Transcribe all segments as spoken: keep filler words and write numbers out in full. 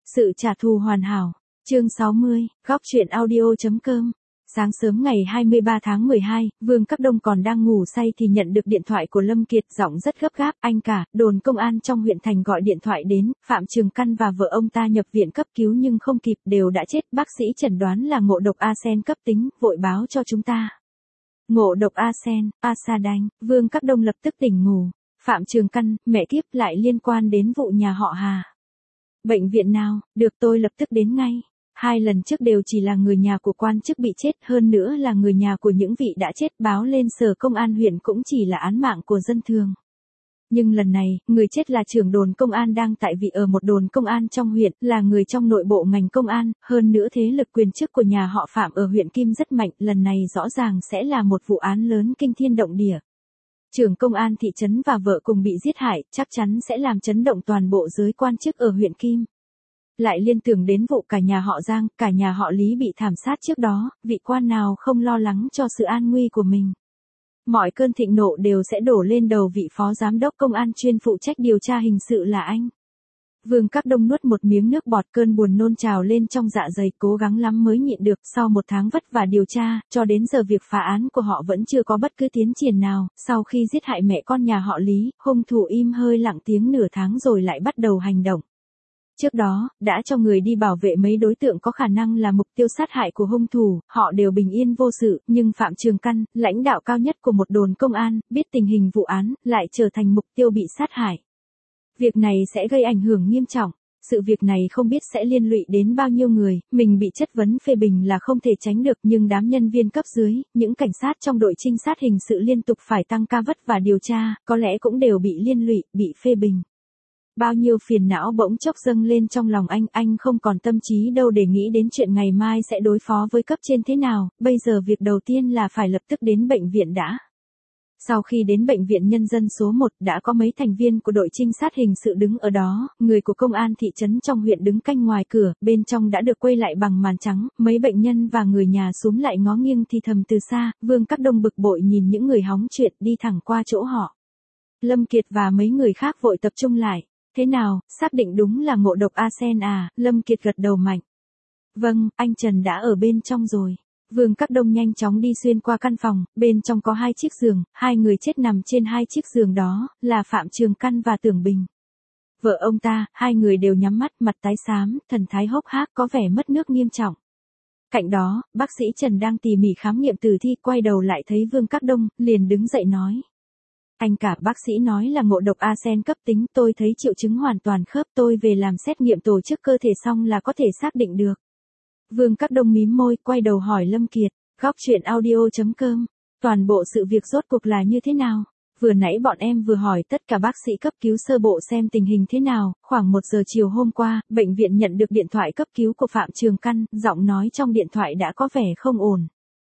Sự trả thù hoàn hảo. Chương sáu mươi, góc truyện audio.com. Sáng sớm ngày hai mươi ba tháng mười hai, Vương Các Đông còn đang ngủ say thì nhận được điện thoại của Lâm Kiệt, giọng rất gấp gáp. Anh cả, đồn công an trong huyện thành gọi điện thoại đến, Phạm Trường Căn và vợ ông ta nhập viện cấp cứu nhưng không kịp, đều đã chết. Bác sĩ chẩn đoán là ngộ độc arsen cấp tính, vội báo cho chúng ta. Ngộ độc arsen, Asadanh. Vương Các Đông lập tức tỉnh ngủ. Phạm Trường Căn, mẹ kiếp, lại liên quan đến vụ nhà họ Hà. Bệnh viện nào? Được, tôi lập tức đến ngay. Hai lần trước đều chỉ là người nhà của quan chức bị chết, hơn nữa là người nhà của những vị đã chết, báo lên sở công an huyện cũng chỉ là án mạng của dân thường. Nhưng lần này, người chết là trưởng đồn công an đang tại vị ở một đồn công an trong huyện, là người trong nội bộ ngành công an, hơn nữa thế lực quyền chức của nhà họ Phạm ở huyện Kim rất mạnh, lần này rõ ràng sẽ là một vụ án lớn kinh thiên động địa. Trưởng công an thị trấn và vợ cùng bị giết hại, chắc chắn sẽ làm chấn động toàn bộ giới quan chức ở huyện Kim. Lại liên tưởng đến vụ cả nhà họ Giang, cả nhà họ Lý bị thảm sát trước đó, vị quan nào không lo lắng cho sự an nguy của mình. Mọi cơn thịnh nộ đều sẽ đổ lên đầu vị phó giám đốc công an chuyên phụ trách điều tra hình sự là anh. Vương Các Đông nuốt một miếng nước bọt, cơn buồn nôn trào lên trong dạ dày, cố gắng lắm mới nhịn được. Sau một tháng vất vả điều tra, cho đến giờ việc phá án của họ vẫn chưa có bất cứ tiến triển nào. Sau khi giết hại mẹ con nhà họ Lý, hung thủ im hơi lặng tiếng nửa tháng rồi lại bắt đầu hành động. Trước đó, đã cho người đi bảo vệ mấy đối tượng có khả năng là mục tiêu sát hại của hung thủ, họ đều bình yên vô sự, nhưng Phạm Trường Căn, lãnh đạo cao nhất của một đồn công an, biết tình hình vụ án, lại trở thành mục tiêu bị sát hại. Việc này sẽ gây ảnh hưởng nghiêm trọng, sự việc này không biết sẽ liên lụy đến bao nhiêu người, mình bị chất vấn phê bình là không thể tránh được, nhưng đám nhân viên cấp dưới, những cảnh sát trong đội trinh sát hình sự liên tục phải tăng ca vất và điều tra, có lẽ cũng đều bị liên lụy, bị phê bình. Bao nhiêu phiền não bỗng chốc dâng lên trong lòng anh, anh không còn tâm trí đâu để nghĩ đến chuyện ngày mai sẽ đối phó với cấp trên thế nào, bây giờ việc đầu tiên là phải lập tức đến bệnh viện đã. Sau khi đến bệnh viện nhân dân số một, đã có mấy thành viên của đội trinh sát hình sự đứng ở đó, người của công an thị trấn trong huyện đứng canh ngoài cửa, bên trong đã được quây lại bằng màn trắng, mấy bệnh nhân và người nhà xúm lại ngó nghiêng thì thầm từ xa. Vương Các Đông bực bội nhìn những người hóng chuyện đi thẳng qua chỗ họ. Lâm Kiệt và mấy người khác vội tập trung lại. Thế nào, xác định đúng là ngộ độc arsen à? Lâm Kiệt gật đầu mạnh. Vâng, anh Trần đã ở bên trong rồi. Vương Các Đông nhanh chóng đi xuyên qua căn phòng, bên trong có hai chiếc giường, hai người chết nằm trên hai chiếc giường đó, là Phạm Trường Căn và Tưởng Bình. Vợ ông ta, hai người đều nhắm mắt, mặt tái xám, thần thái hốc hác, có vẻ mất nước nghiêm trọng. Cạnh đó, bác sĩ Trần đang tỉ mỉ khám nghiệm tử thi, quay đầu lại thấy Vương Các Đông, liền đứng dậy nói. Anh cả, bác sĩ nói là ngộ độc arsen cấp tính, tôi thấy triệu chứng hoàn toàn khớp, tôi về làm xét nghiệm tổ chức cơ thể xong là có thể xác định được. Vương Các Đông mím môi, quay đầu hỏi Lâm Kiệt, góc truyện audio.com, toàn bộ sự việc rốt cuộc là như thế nào? Vừa nãy bọn em vừa hỏi tất cả bác sĩ cấp cứu sơ bộ xem tình hình thế nào, khoảng một giờ chiều hôm qua, bệnh viện nhận được điện thoại cấp cứu của Phạm Trường Căn, giọng nói trong điện thoại đã có vẻ không ổn.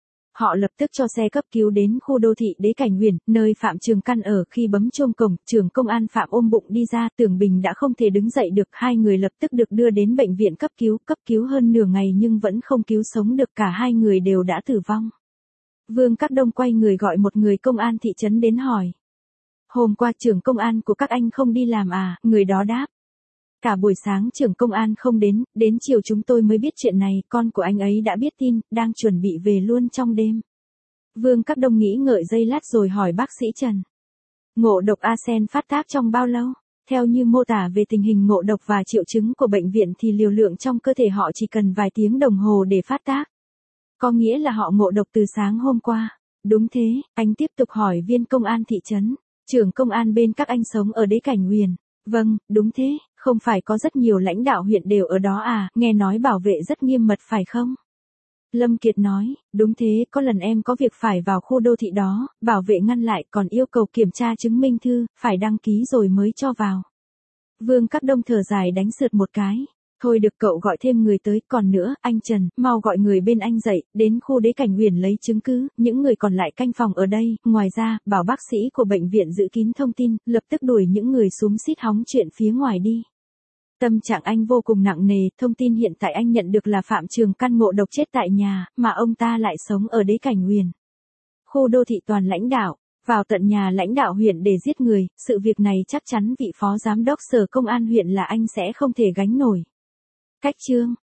Họ lập tức cho xe cấp cứu đến khu đô thị Đế Cảnh Huyền, nơi Phạm Trường Căn ở. Khi bấm chuông cổng, trưởng công an Phạm ôm bụng đi ra, Tưởng Bình đã không thể đứng dậy được, hai người lập tức được đưa đến bệnh viện cấp cứu, cấp cứu hơn nửa ngày nhưng vẫn không cứu sống được, cả hai người đều đã tử vong. Vương Các Đông quay người gọi một người công an thị trấn đến hỏi. Hôm qua trưởng công an của các anh không đi làm à? Người đó đáp. Cả buổi sáng trưởng công an không đến, đến chiều chúng tôi mới biết chuyện này, con của anh ấy đã biết tin, đang chuẩn bị về luôn trong đêm. Vương Các Đông nghĩ ngợi giây lát rồi hỏi bác sĩ Trần. Ngộ độc arsen phát tác trong bao lâu? Theo như mô tả về tình hình ngộ độc và triệu chứng của bệnh viện thì liều lượng trong cơ thể họ chỉ cần vài tiếng đồng hồ để phát tác. Có nghĩa là họ ngộ độc từ sáng hôm qua. Đúng thế, anh tiếp tục hỏi viên công an thị trấn. Trưởng công an bên các anh sống ở Đế Cảnh Huyền. Vâng, đúng thế, không phải có rất nhiều lãnh đạo huyện đều ở đó à, nghe nói bảo vệ rất nghiêm mật phải không? Lâm Kiệt nói, đúng thế, có lần em có việc phải vào khu đô thị đó, bảo vệ ngăn lại, còn yêu cầu kiểm tra chứng minh thư, phải đăng ký rồi mới cho vào. Vương Các Đông thở dài đánh sượt một cái. Thôi được, cậu gọi thêm người tới, còn nữa, anh Trần, mau gọi người bên anh dậy, đến khu Đế Cảnh Huyền lấy chứng cứ, những người còn lại canh phòng ở đây, ngoài ra, bảo bác sĩ của bệnh viện giữ kín thông tin, lập tức đuổi những người xúm xít hóng chuyện phía ngoài đi. Tâm trạng anh vô cùng nặng nề, thông tin hiện tại anh nhận được là Phạm Trường Căn ngộ độc chết tại nhà, mà ông ta lại sống ở Đế Cảnh Huyền. Khu đô thị toàn lãnh đạo, vào tận nhà lãnh đạo huyện để giết người, sự việc này chắc chắn vị phó giám đốc sở công an huyện là anh sẽ không thể gánh nổi. Cách chương